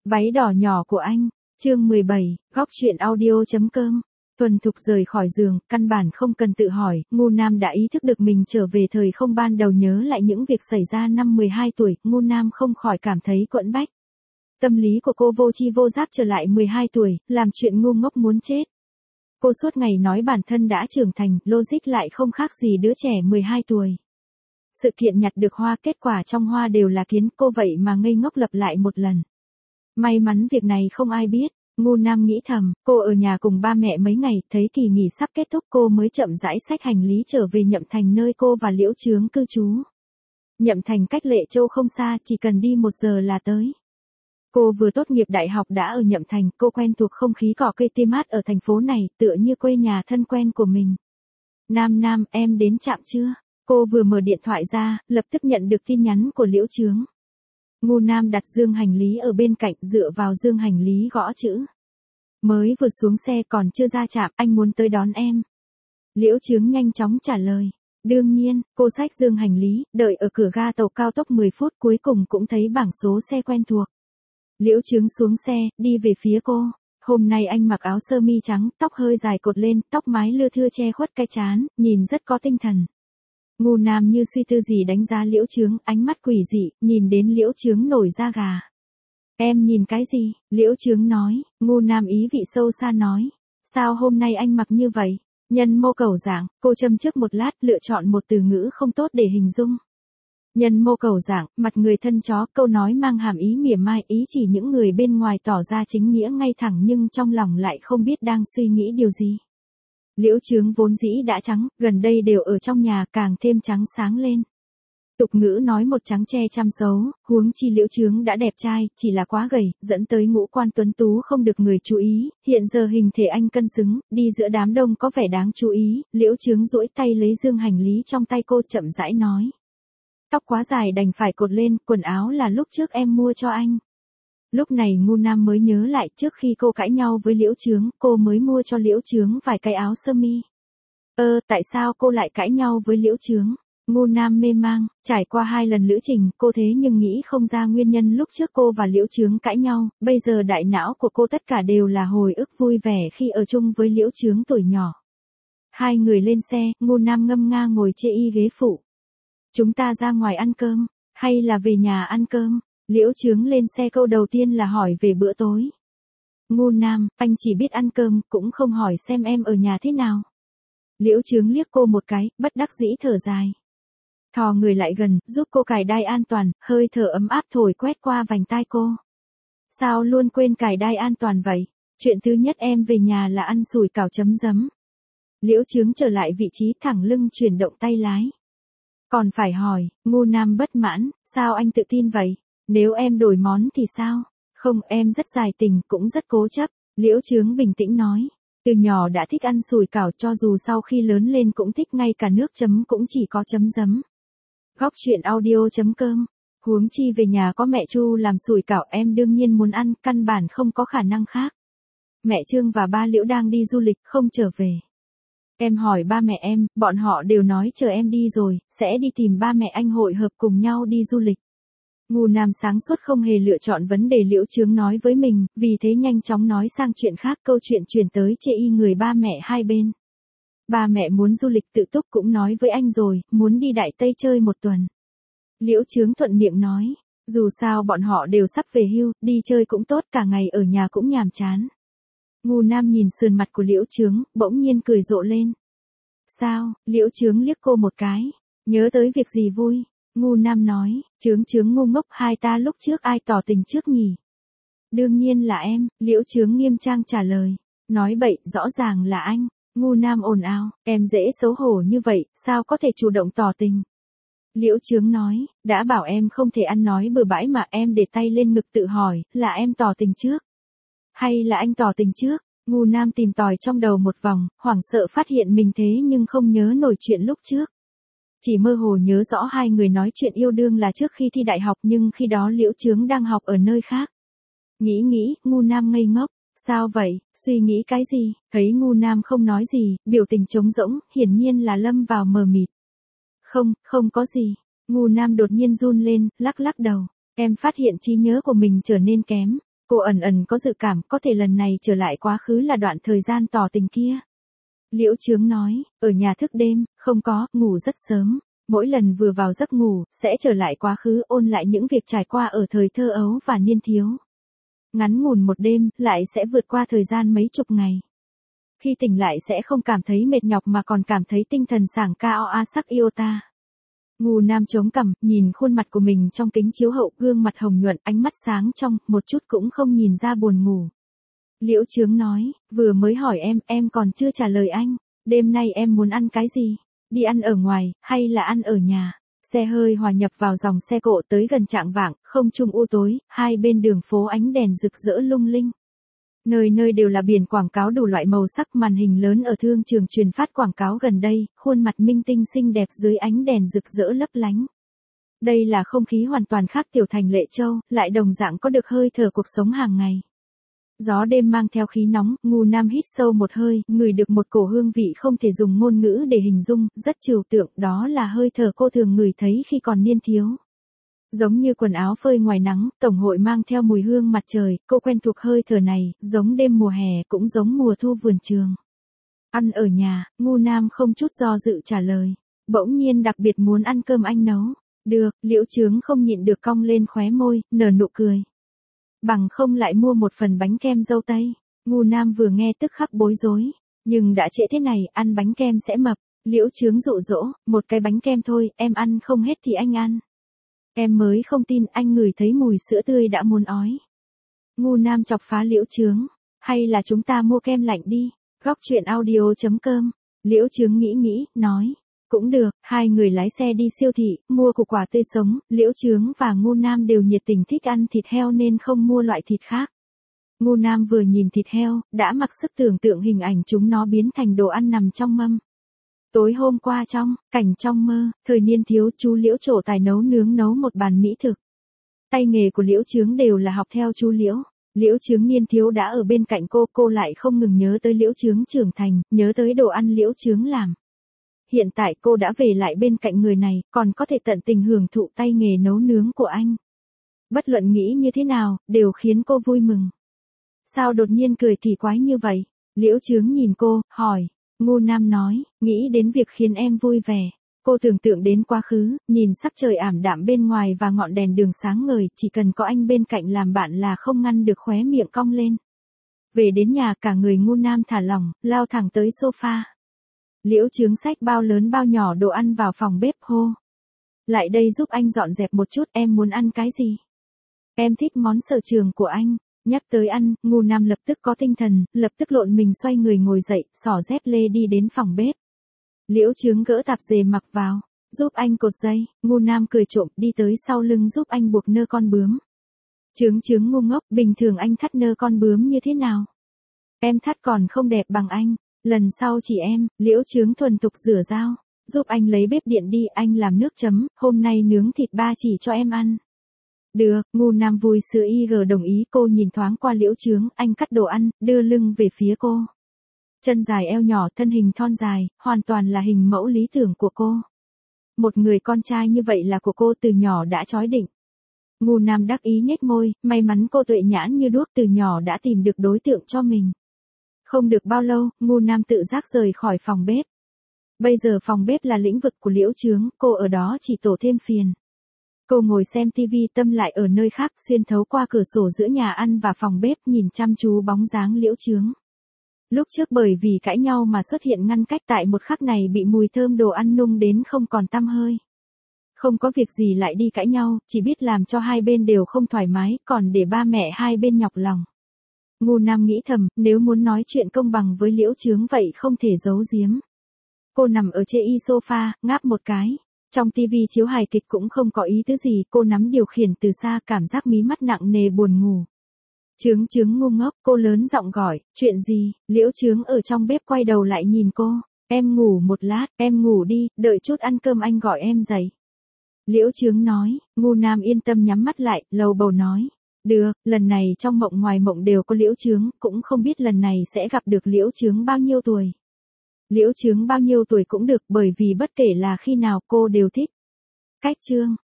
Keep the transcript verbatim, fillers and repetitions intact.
Váy đỏ nhỏ của anh, chương mười bảy, góc truyện audio.com. Thuần thục rời khỏi giường, căn bản không cần tự hỏi, Ngu Nam đã ý thức được mình trở về thời không ban đầu, nhớ lại những việc xảy ra năm mười hai tuổi, Ngu Nam không khỏi cảm thấy quẫn bách. Tâm lý của cô vô tri vô giác trở lại mười hai tuổi, làm chuyện ngu ngốc muốn chết. Cô suốt ngày nói bản thân đã trưởng thành, logic lại không khác gì đứa trẻ mười hai tuổi. Sự kiện nhặt được hoa, kết quả trong hoa đều là kiến, cô vậy mà ngây ngốc lặp lại một lần. May mắn việc này không ai biết. Ngu Nam nghĩ thầm, cô ở nhà cùng ba mẹ mấy ngày, thấy kỳ nghỉ sắp kết thúc cô mới chậm rãi xách hành lý trở về Nhậm Thành nơi cô và Liễu Chướng cư trú. Nhậm Thành cách Lệ Châu không xa, chỉ cần đi một giờ là tới. Cô vừa tốt nghiệp đại học đã ở Nhậm Thành, cô quen thuộc không khí cỏ cây tươi mát ở thành phố này, tựa như quê nhà thân quen của mình. Nam Nam, em đến trạm chưa? Cô vừa mở điện thoại ra, lập tức nhận được tin nhắn của Liễu Chướng. Ngu Nam đặt dương hành lý ở bên cạnh, dựa vào dương hành lý gõ chữ. Mới vừa xuống xe còn chưa ra trạm, anh muốn tới đón em. Liễu Chướng nhanh chóng trả lời. Đương nhiên, cô xách dương hành lý, đợi ở cửa ga tàu cao tốc mười phút, cuối cùng cũng thấy bảng số xe quen thuộc. Liễu Chướng xuống xe, đi về phía cô. Hôm nay anh mặc áo sơ mi trắng, tóc hơi dài cột lên, tóc mái lưa thưa che khuất cái trán, nhìn rất có tinh thần. Ngu Nam như suy tư gì đánh giá Liễu Chướng, ánh mắt quỷ dị, nhìn đến Liễu Chướng nổi da gà. Em nhìn cái gì? Liễu Chướng nói. Ngu Nam ý vị sâu xa nói. Sao hôm nay anh mặc như vậy? Nhân mô cầu dạng, cô châm trước một lát, lựa chọn một từ ngữ không tốt để hình dung. Nhân mô cầu dạng, mặt người thân chó, câu nói mang hàm ý mỉa mai, ý chỉ những người bên ngoài tỏ ra chính nghĩa ngay thẳng nhưng trong lòng lại không biết đang suy nghĩ điều gì. Liễu Chướng vốn dĩ đã trắng, gần đây đều ở trong nhà, càng thêm trắng sáng lên. Tục ngữ nói một trắng che trăm xấu, huống chi Liễu Chướng đã đẹp trai, chỉ là quá gầy, dẫn tới ngũ quan tuấn tú không được người chú ý, hiện giờ hình thể anh cân xứng, đi giữa đám đông có vẻ đáng chú ý. Liễu Chướng duỗi tay lấy dương hành lý trong tay cô, chậm rãi nói. Tóc quá dài đành phải cột lên, quần áo là lúc trước em mua cho anh. Lúc này Ngu Nam mới nhớ lại, trước khi cô cãi nhau với Liễu Chướng, cô mới mua cho Liễu Chướng vài cái áo sơ mi. Ơ, tại sao cô lại cãi nhau với Liễu Chướng? Ngu Nam mê mang, trải qua hai lần lữ trình, cô thế nhưng nghĩ không ra nguyên nhân lúc trước cô và Liễu Chướng cãi nhau, bây giờ đại não của cô tất cả đều là hồi ức vui vẻ khi ở chung với Liễu Chướng tuổi nhỏ. Hai người lên xe, Ngu Nam ngâm nga ngồi chê y ghế phụ. Chúng ta ra ngoài ăn cơm, hay là về nhà ăn cơm? Liễu Chướng lên xe câu đầu tiên là hỏi về bữa tối. Ngu Nam, anh chỉ biết ăn cơm, cũng không hỏi xem em ở nhà thế nào. Liễu Chướng liếc cô một cái, bất đắc dĩ thở dài. Thò người lại gần, giúp cô cài đai an toàn, hơi thở ấm áp thổi quét qua vành tai cô. Sao luôn quên cài đai an toàn vậy? Chuyện thứ nhất em về nhà là ăn sủi cảo chấm giấm. Liễu Chướng trở lại vị trí, thẳng lưng chuyển động tay lái. Còn phải hỏi, Ngu Nam bất mãn, sao anh tự tin vậy? Nếu em đổi món thì sao? Không, em rất dài tình, cũng rất cố chấp. Liễu Chướng bình tĩnh nói. Từ nhỏ đã thích ăn sủi cảo, cho dù sau khi lớn lên cũng thích, ngay cả nước chấm cũng chỉ có chấm giấm. Góc truyện audio.com. Huống chi về nhà có mẹ Chu làm sủi cảo, em đương nhiên muốn ăn, căn bản không có khả năng khác. Mẹ Trương và ba Liễu đang đi du lịch, không trở về. Em hỏi ba mẹ em, bọn họ đều nói chờ em đi rồi, sẽ đi tìm ba mẹ anh hội hợp cùng nhau đi du lịch. Ngu Nam sáng suốt không hề lựa chọn vấn đề Liễu Chướng nói với mình, vì thế nhanh chóng nói sang chuyện khác, câu chuyện chuyển tới chê y người ba mẹ hai bên. Ba mẹ muốn du lịch tự túc, cũng nói với anh rồi, muốn đi Đại Tây chơi một tuần. Liễu Chướng thuận miệng nói, dù sao bọn họ đều sắp về hưu, đi chơi cũng tốt, cả ngày ở nhà cũng nhàm chán. Ngu Nam nhìn sườn mặt của Liễu Chướng, bỗng nhiên cười rộ lên. Sao? Liễu Chướng liếc cô một cái. Nhớ tới việc gì vui? Ngu Nam nói, Chướng Chướng ngu ngốc, hai ta lúc trước ai tỏ tình trước nhỉ? Đương nhiên là em, Liễu Chướng nghiêm trang trả lời. Nói bậy, rõ ràng là anh. Ngu Nam ồn ào, em dễ xấu hổ như vậy, sao có thể chủ động tỏ tình? Liễu Chướng nói, đã bảo em không thể ăn nói bừa bãi mà, em để tay lên ngực tự hỏi, là em tỏ tình trước? Hay là anh tỏ tình trước? Ngu Nam tìm tòi trong đầu một vòng, hoảng sợ phát hiện mình thế nhưng không nhớ nổi chuyện lúc trước. Chỉ mơ hồ nhớ rõ hai người nói chuyện yêu đương là trước khi thi đại học, nhưng khi đó Liễu Chướng đang học ở nơi khác. Nghĩ nghĩ, Ngu Nam ngây ngốc. Sao vậy, suy nghĩ cái gì? Thấy Ngu Nam không nói gì, biểu tình trống rỗng, hiển nhiên là lâm vào mờ mịt. Không, không có gì. Ngu Nam đột nhiên run lên, lắc lắc đầu. Em phát hiện trí nhớ của mình trở nên kém. Cô ẩn ẩn có dự cảm có thể lần này trở lại quá khứ là đoạn thời gian tỏ tình kia. Liễu Chướng nói, ở nhà thức đêm, không có, ngủ rất sớm. Mỗi lần vừa vào giấc ngủ, sẽ trở lại quá khứ ôn lại những việc trải qua ở thời thơ ấu và niên thiếu. Ngắn ngủn một đêm, lại sẽ vượt qua thời gian mấy chục ngày. Khi tỉnh lại sẽ không cảm thấy mệt nhọc mà còn cảm thấy tinh thần sảng cao a sắc yêu ta. Ngu Nam chống cằm, nhìn khuôn mặt của mình trong kính chiếu hậu, gương mặt hồng nhuận, ánh mắt sáng trong, một chút cũng không nhìn ra buồn ngủ. Liễu Chướng nói, vừa mới hỏi em, em còn chưa trả lời anh, đêm nay em muốn ăn cái gì? Đi ăn ở ngoài, hay là ăn ở nhà? Xe hơi hòa nhập vào dòng xe cộ tới gần chạng vạng, không trung u tối, hai bên đường phố ánh đèn rực rỡ lung linh. Nơi nơi đều là biển quảng cáo đủ loại màu sắc, màn hình lớn ở thương trường truyền phát quảng cáo gần đây, khuôn mặt minh tinh xinh đẹp dưới ánh đèn rực rỡ lấp lánh. Đây là không khí hoàn toàn khác tiểu thành Lệ Châu, lại đồng dạng có được hơi thở cuộc sống hàng ngày. Gió đêm mang theo khí nóng, Ngu Nam hít sâu một hơi, ngửi được một cổ hương vị không thể dùng ngôn ngữ để hình dung, rất trừu tượng, đó là hơi thở cô thường ngửi thấy khi còn niên thiếu. Giống như quần áo phơi ngoài nắng, tổng hội mang theo mùi hương mặt trời, cô quen thuộc hơi thở này, giống đêm mùa hè, cũng giống mùa thu vườn trường. Ăn ở nhà, Ngu Nam không chút do dự trả lời. Bỗng nhiên đặc biệt muốn ăn cơm anh nấu. Được, Liễu Chướng không nhịn được cong lên khóe môi, nở nụ cười. Bằng không lại mua một phần bánh kem dâu tây. Ngu Nam vừa nghe tức khắc bối rối. Nhưng đã trễ thế này, ăn bánh kem sẽ mập. Liễu Chướng dụ dỗ, một cái bánh kem thôi, em ăn không hết thì anh ăn. Em mới không tin, anh ngửi thấy mùi sữa tươi đã muốn ói. Ngu Nam chọc phá Liễu Chướng. Hay là chúng ta mua kem lạnh đi. Góc chuyện audio chấm com. Liễu Chướng nghĩ nghĩ, nói. Cũng được, hai người lái xe đi siêu thị, mua củ quả tươi sống, Liễu Chướng và Ngu Nam đều nhiệt tình thích ăn thịt heo nên không mua loại thịt khác. Ngu Nam vừa nhìn thịt heo, đã mặc sức tưởng tượng hình ảnh chúng nó biến thành đồ ăn nằm trong mâm. Tối hôm qua trong, cảnh trong mơ, thời niên thiếu chú Liễu trổ tài nấu nướng nấu một bàn mỹ thực. Tay nghề của Liễu Chướng đều là học theo chú Liễu. Liễu Chướng niên thiếu đã ở bên cạnh cô, cô lại không ngừng nhớ tới Liễu Chướng trưởng thành, nhớ tới đồ ăn Liễu Chướng làm. Hiện tại cô đã về lại bên cạnh người này, còn có thể tận tình hưởng thụ tay nghề nấu nướng của anh. Bất luận nghĩ như thế nào, đều khiến cô vui mừng. Sao đột nhiên cười kỳ quái như vậy? Liễu Chướng nhìn cô, hỏi. Ngu Nam nói, nghĩ đến việc khiến em vui vẻ. Cô tưởng tượng đến quá khứ, nhìn sắc trời ảm đạm bên ngoài và ngọn đèn đường sáng ngời, chỉ cần có anh bên cạnh làm bạn là không ngăn được khóe miệng cong lên. Về đến nhà cả người Ngu Nam thả lỏng, lao thẳng tới sofa. Liễu Chướng xách bao lớn bao nhỏ đồ ăn vào phòng bếp hô. Lại đây giúp anh dọn dẹp một chút, em muốn ăn cái gì? Em thích món sở trường của anh. Nhắc tới ăn, Ngu Nam lập tức có tinh thần, lập tức lộn mình xoay người ngồi dậy, xỏ dép lê đi đến phòng bếp. Liễu Chướng gỡ tạp dề mặc vào, giúp anh cột dây, Ngu Nam cười trộm đi tới sau lưng giúp anh buộc nơ con bướm. Chướng Chướng ngu ngốc, bình thường anh thắt nơ con bướm như thế nào? Em thắt còn không đẹp bằng anh, lần sau chỉ em. Liễu Chướng thuần thục rửa dao, giúp anh lấy bếp điện đi, anh làm nước chấm, hôm nay nướng thịt ba chỉ cho em ăn. Được, Ngu Nam vui sữa y gờ đồng ý, cô nhìn thoáng qua Liễu Chướng, anh cắt đồ ăn, đưa lưng về phía cô. Chân dài eo nhỏ, thân hình thon dài, hoàn toàn là hình mẫu lý tưởng của cô. Một người con trai như vậy là của cô từ nhỏ đã chói định. Ngu Nam đắc ý nhếch môi, may mắn cô tuệ nhãn như đuốc từ nhỏ đã tìm được đối tượng cho mình. Không được bao lâu, Ngu Nam tự giác rời khỏi phòng bếp. Bây giờ phòng bếp là lĩnh vực của Liễu Chướng, cô ở đó chỉ tổ thêm phiền. Cô ngồi xem tivi, tâm lại ở nơi khác, xuyên thấu qua cửa sổ giữa nhà ăn và phòng bếp, nhìn chăm chú bóng dáng Liễu Chướng. Lúc trước bởi vì cãi nhau mà xuất hiện ngăn cách, tại một khắc này bị mùi thơm đồ ăn nung đến không còn tăm hơi. Không có việc gì lại đi cãi nhau, chỉ biết làm cho hai bên đều không thoải mái, còn để ba mẹ hai bên nhọc lòng. Ngu Nam nghĩ thầm, nếu muốn nói chuyện công bằng với Liễu Chướng vậy không thể giấu giếm. Cô nằm ở trên y sofa, ngáp một cái. Trong tivi chiếu hài kịch cũng không có ý tứ gì, cô nắm điều khiển từ xa, cảm giác mí mắt nặng nề buồn ngủ. Chướng Chướng ngu ngốc, cô lớn giọng gọi, chuyện gì? Liễu Chướng ở trong bếp quay đầu lại nhìn cô, em ngủ một lát, em ngủ đi, đợi chút ăn cơm anh gọi em dậy. Liễu Chướng nói, Ngu Nam yên tâm nhắm mắt lại, lầu bầu nói, được, lần này trong mộng ngoài mộng đều có Liễu Chướng, cũng không biết lần này sẽ gặp được Liễu Chướng bao nhiêu tuổi. Liễu Chướng bao nhiêu tuổi cũng được, bởi vì bất kể là khi nào cô đều thích. Cách chương